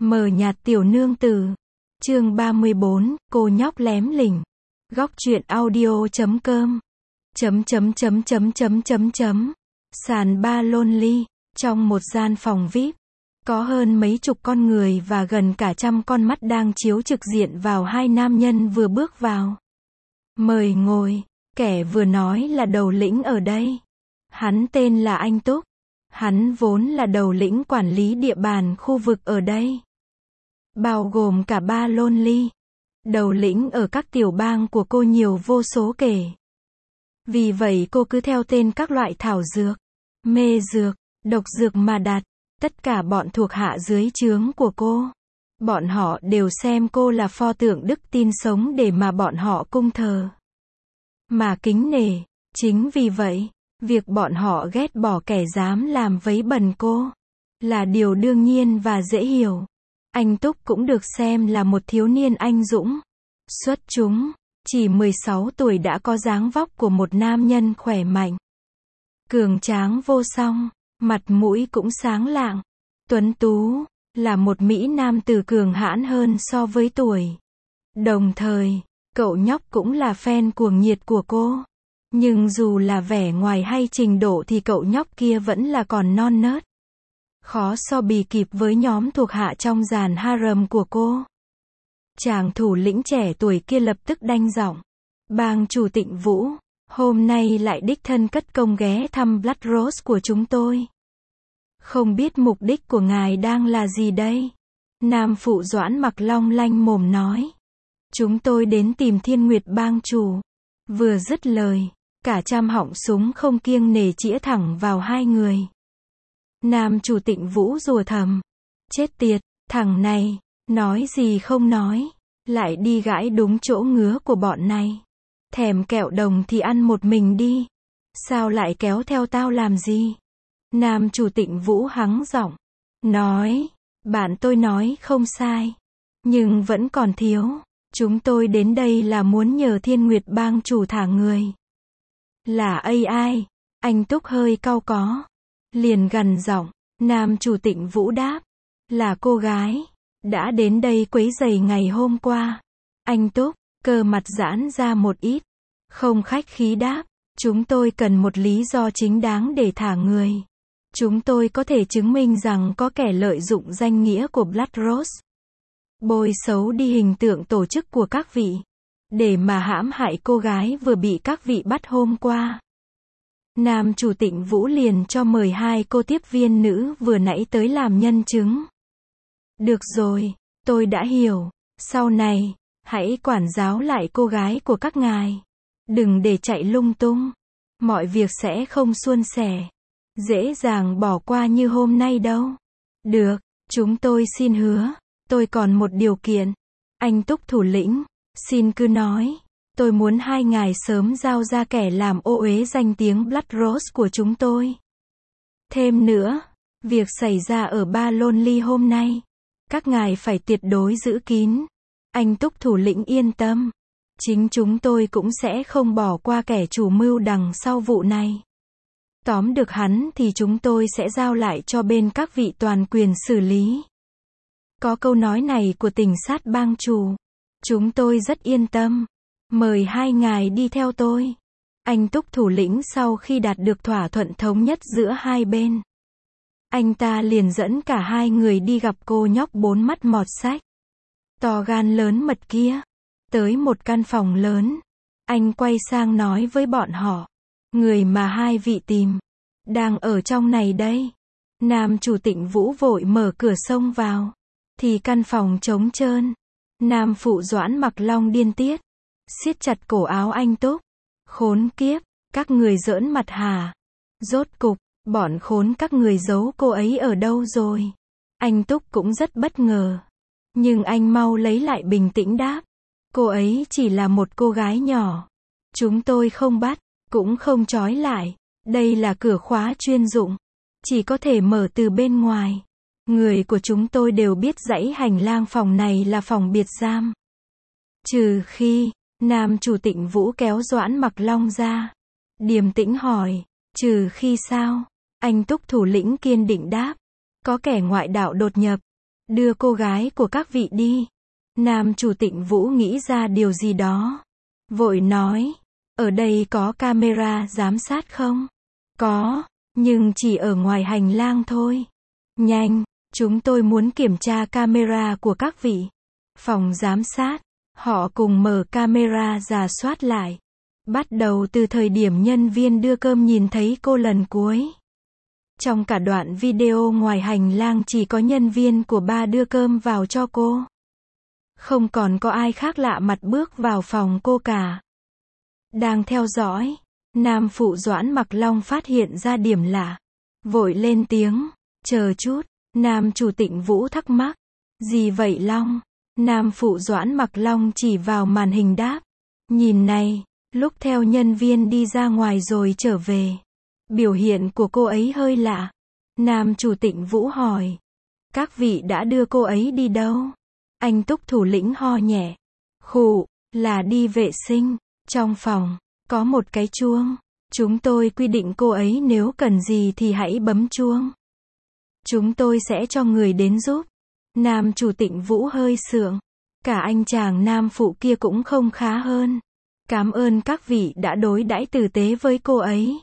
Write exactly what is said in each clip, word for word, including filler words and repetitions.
Mờ nhạt tiểu nương tử. Chương ba mươi bốn, cô nhóc lém lỉnh. Góc truyện audio chấm com. Chấm chấm chấm chấm chấm chấm chấm. Sàn ba lonely. Trong một gian phòng vi ai pi, có hơn mấy chục con người và gần cả trăm con mắt đang chiếu trực diện vào hai nam nhân vừa bước vào. Mời ngồi. Kẻ vừa nói là đầu lĩnh ở đây. Hắn tên là anh Túc. Hắn vốn là đầu lĩnh quản lý địa bàn khu vực ở đây, bao gồm cả ba lonely. Đầu lĩnh ở các tiểu bang của cô nhiều vô số kể. Vì vậy cô cứ theo tên các loại thảo dược, mê dược, độc dược mà đặt. Tất cả bọn thuộc hạ dưới trướng của cô, bọn họ đều xem cô là pho tượng đức tin sống để mà bọn họ cung thờ, mà kính nể. Chính vì vậy, việc bọn họ ghét bỏ kẻ dám làm vấy bẩn cô là điều đương nhiên và dễ hiểu. Anh Túc cũng được xem là một thiếu niên anh dũng, xuất chúng, chỉ mười sáu tuổi đã có dáng vóc của một nam nhân khỏe mạnh, cường tráng vô song, mặt mũi cũng sáng lạng, tuấn tú, là một mỹ nam tử cường hãn hơn so với tuổi. Đồng thời, cậu nhóc cũng là fan cuồng nhiệt của cô. Nhưng dù là vẻ ngoài hay trình độ thì cậu nhóc kia vẫn là còn non nớt, khó so bì kịp với nhóm thuộc hạ trong dàn harem của cô. Chàng thủ lĩnh trẻ tuổi kia lập tức đanh giọng. Bang chủ Tịnh Vũ, hôm nay lại đích thân cất công ghé thăm Blood Rose của chúng tôi. Không biết mục đích của ngài đang là gì đây? Nam phụ Doãn mặc long lanh mồm nói. Chúng tôi đến tìm Thiên Nguyệt bang chủ. Vừa dứt lời, cả trăm họng súng không kiêng nể chĩa thẳng vào hai người. Nam chủ Tịnh Vũ rủa thầm. Chết tiệt, thằng này, nói gì không nói, lại đi gãi đúng chỗ ngứa của bọn này. Thèm kẹo đồng thì ăn một mình đi. Sao lại kéo theo tao làm gì? Nam chủ Tịnh Vũ hắng giọng. Nói, bạn tôi nói không sai. Nhưng vẫn còn thiếu. Chúng tôi đến đây là muốn nhờ Thiên Nguyệt bang chủ thả người. Là a i, anh Túc hơi cau có. Liền gằn giọng. Nam chủ Tịnh Vũ đáp. Là cô gái đã đến đây quấy rầy ngày hôm qua. Anh Túc, cơ mặt giãn ra một ít, không khách khí đáp. Chúng tôi cần một lý do chính đáng để thả người. Chúng tôi có thể chứng minh rằng có kẻ lợi dụng danh nghĩa của Blood Rose, bôi xấu đi hình tượng tổ chức của các vị, để mà hãm hại cô gái vừa bị các vị bắt hôm qua. Nam chủ Tịnh Vũ liền cho mời hai cô tiếp viên nữ vừa nãy tới làm nhân chứng. Được rồi, tôi đã hiểu. Sau này, hãy quản giáo lại cô gái của các ngài. Đừng để chạy lung tung. Mọi việc sẽ không suôn sẻ, dễ dàng bỏ qua như hôm nay đâu. Được, chúng tôi xin hứa. Tôi còn một điều kiện. Anh Túc thủ lĩnh, xin cứ nói. Tôi muốn hai ngài sớm giao ra kẻ làm ô uế danh tiếng Blood Rose của chúng tôi. Thêm nữa, việc xảy ra ở ba lonely hôm nay, các ngài phải tuyệt đối giữ kín. Anh Túc thủ lĩnh yên tâm. Chính chúng tôi cũng sẽ không bỏ qua kẻ chủ mưu đằng sau vụ này. Tóm được hắn thì chúng tôi sẽ giao lại cho bên các vị toàn quyền xử lý. Có câu nói này của tỉnh sát bang chủ, chúng tôi rất yên tâm. Mời hai ngài đi theo tôi. Anh Túc thủ lĩnh sau khi đạt được thỏa thuận thống nhất giữa hai bên, anh ta liền dẫn cả hai người đi gặp cô nhóc bốn mắt mọt sách, to gan lớn mật kia. Tới một căn phòng lớn, anh quay sang nói với bọn họ. Người mà hai vị tìm, đang ở trong này đây. Nam chủ Tịnh Vũ vội mở cửa xông vào. Thì căn phòng trống trơn. Nam phụ Doãn mặc long điên tiết, siết chặt cổ áo anh Túc. Khốn kiếp, các người giỡn mặt hả? Rốt cục, bọn khốn các người giấu cô ấy ở đâu rồi? Anh Túc cũng rất bất ngờ. Nhưng anh mau lấy lại bình tĩnh đáp. Cô ấy chỉ là một cô gái nhỏ. Chúng tôi không bắt, cũng không trói lại. Đây là cửa khóa chuyên dụng, chỉ có thể mở từ bên ngoài. Người của chúng tôi đều biết dãy hành lang phòng này là phòng biệt giam. Trừ khi, Nam chủ Tịnh Vũ kéo Doãn mặc long ra. Điềm tĩnh hỏi, trừ khi sao? Anh Túc thủ lĩnh kiên định đáp. Có kẻ ngoại đạo đột nhập. Đưa cô gái của các vị đi. Nam chủ Tịnh Vũ nghĩ ra điều gì đó. Vội nói, ở đây có camera giám sát không? Có, nhưng chỉ ở ngoài hành lang thôi. Nhanh, chúng tôi muốn kiểm tra camera của các vị. Phòng giám sát, họ cùng mở camera rà soát lại. Bắt đầu từ thời điểm nhân viên đưa cơm nhìn thấy cô lần cuối. Trong cả đoạn video ngoài hành lang chỉ có nhân viên của ba đưa cơm vào cho cô. Không còn có ai khác lạ mặt bước vào phòng cô cả. Đang theo dõi, nam phụ Doãn Mặc Long phát hiện ra điểm lạ. Vội lên tiếng, chờ chút, nam chủ Tịnh Vũ thắc mắc. Gì vậy Long? Nam phụ Doãn Mặc Long chỉ vào màn hình đáp. Nhìn này, lúc theo nhân viên đi ra ngoài rồi trở về. Biểu hiện của cô ấy hơi lạ. Nam chủ Tịnh Vũ hỏi. Các vị đã đưa cô ấy đi đâu? Anh Túc thủ lĩnh ho nhẹ. Khụ, là đi vệ sinh. Trong phòng, có một cái chuông. Chúng tôi quy định cô ấy nếu cần gì thì hãy bấm chuông. Chúng tôi sẽ cho người đến giúp. Nam chủ Tịnh Vũ hơi sượng. Cả anh chàng nam phụ kia cũng không khá hơn. Cảm ơn các vị đã đối đãi tử tế với cô ấy.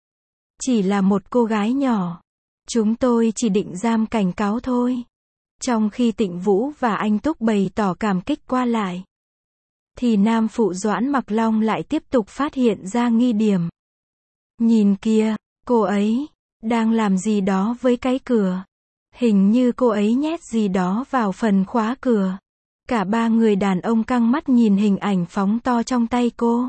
Chỉ là một cô gái nhỏ. Chúng tôi chỉ định giam cảnh cáo thôi. Trong khi Tịnh Vũ và anh Túc bày tỏ cảm kích qua lại, thì nam phụ Doãn Mặc Long lại tiếp tục phát hiện ra nghi điểm. Nhìn kia, cô ấy đang làm gì đó với cái cửa. Hình như cô ấy nhét gì đó vào phần khóa cửa. Cả ba người đàn ông căng mắt nhìn hình ảnh phóng to trong tay cô.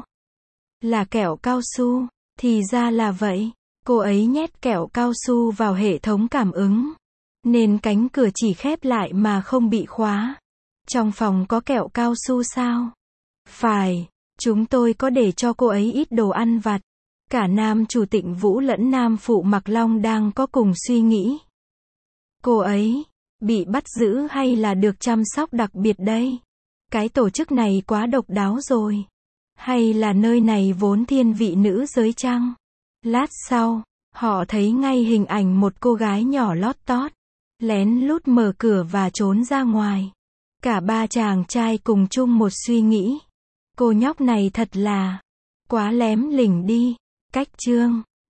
Là kẹo cao su. Thì ra là vậy. Cô ấy nhét kẹo cao su vào hệ thống cảm ứng. Nên cánh cửa chỉ khép lại mà không bị khóa. Trong phòng có kẹo cao su sao? Phải, chúng tôi có để cho cô ấy ít đồ ăn vặt. Cả nam chủ Tịnh Vũ lẫn nam phụ Mặc Long đang có cùng suy nghĩ. Cô ấy bị bắt giữ hay là được chăm sóc đặc biệt đây? Cái tổ chức này quá độc đáo rồi. Hay là nơi này vốn thiên vị nữ giới chăng? Lát sau, họ thấy ngay hình ảnh một cô gái nhỏ lót tót, lén lút mở cửa và trốn ra ngoài. Cả ba chàng trai cùng chung một suy nghĩ. Cô nhóc này thật là quá lém lỉnh đi. Cách chương